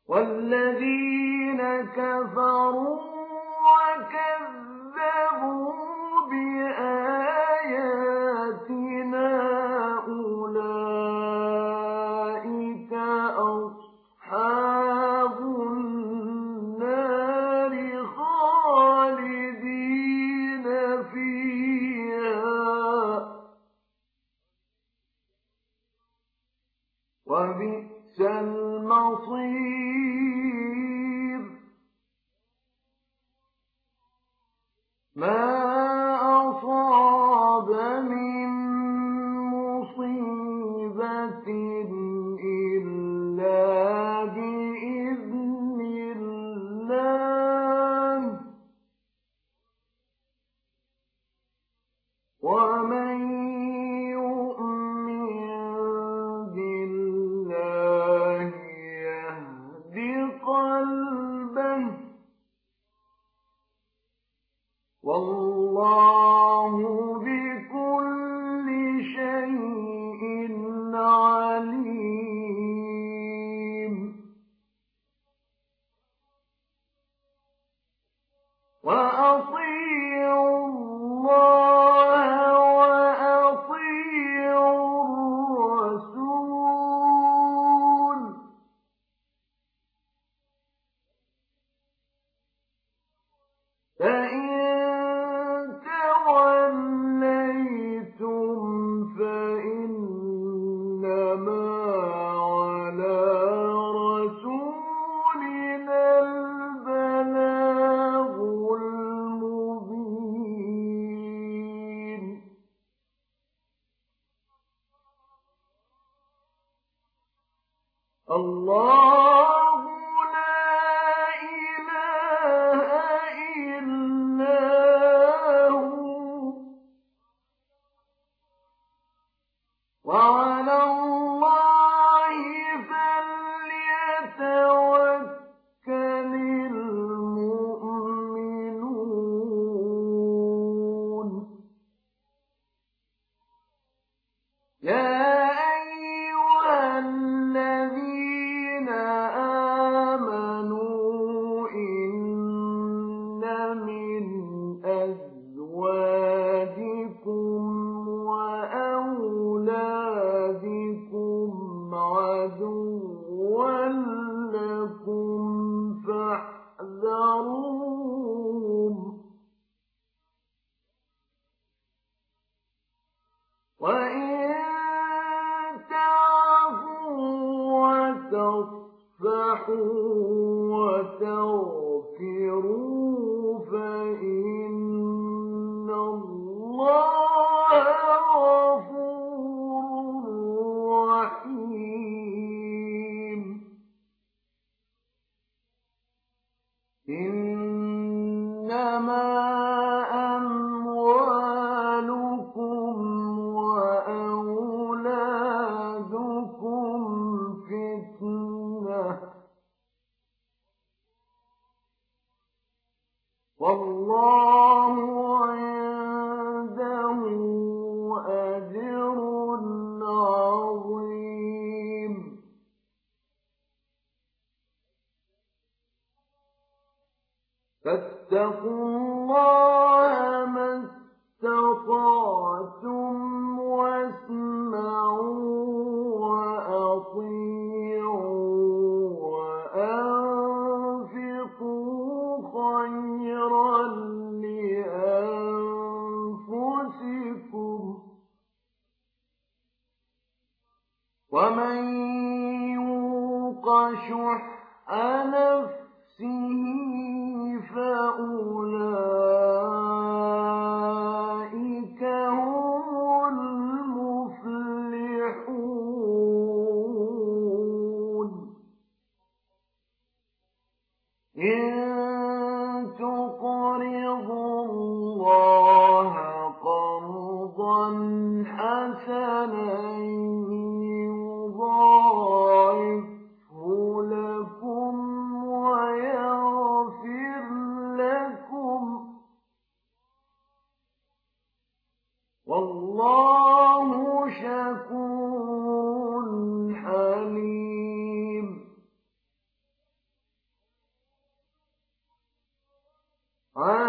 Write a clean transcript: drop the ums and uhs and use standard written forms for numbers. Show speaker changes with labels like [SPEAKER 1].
[SPEAKER 1] والذين كفروا وكذبوا بآياتنا أولئك أصحاب النار خالدين فيها وبئس المصير ما أصاب من مصيبة إلا بإذن الله ومن يؤمن بالله يهد قلبه والله بكل شيء عليم وأطيعوا الله وأطيعوا الرسول فإن توليتم فإنما على رسولنا البلاغ المبين الله لا إله إلا هو وعلى الله فليتوكل المؤمنون يا أيها الذين آمنوا إن من أزواجكم وأولادكم عدوا لكم فاحذروهم وإن تعفوا وتصفحوا وتغفروا فإن الله غفور رحيم إنما أموالكم وأولادكم فتنة والله عنده أجر عظيم فاتقوا الله ما استطعتم واسمعوا وأطيعوا وأنفقوا خيرا لأنفسكم ومن يوق شح نفسه فأولئك هم المفلحون إن تقرضوا الله قرضا حسنا يضاعفه لكم ويغفر لكم والله شكور حليم عَسَىٰ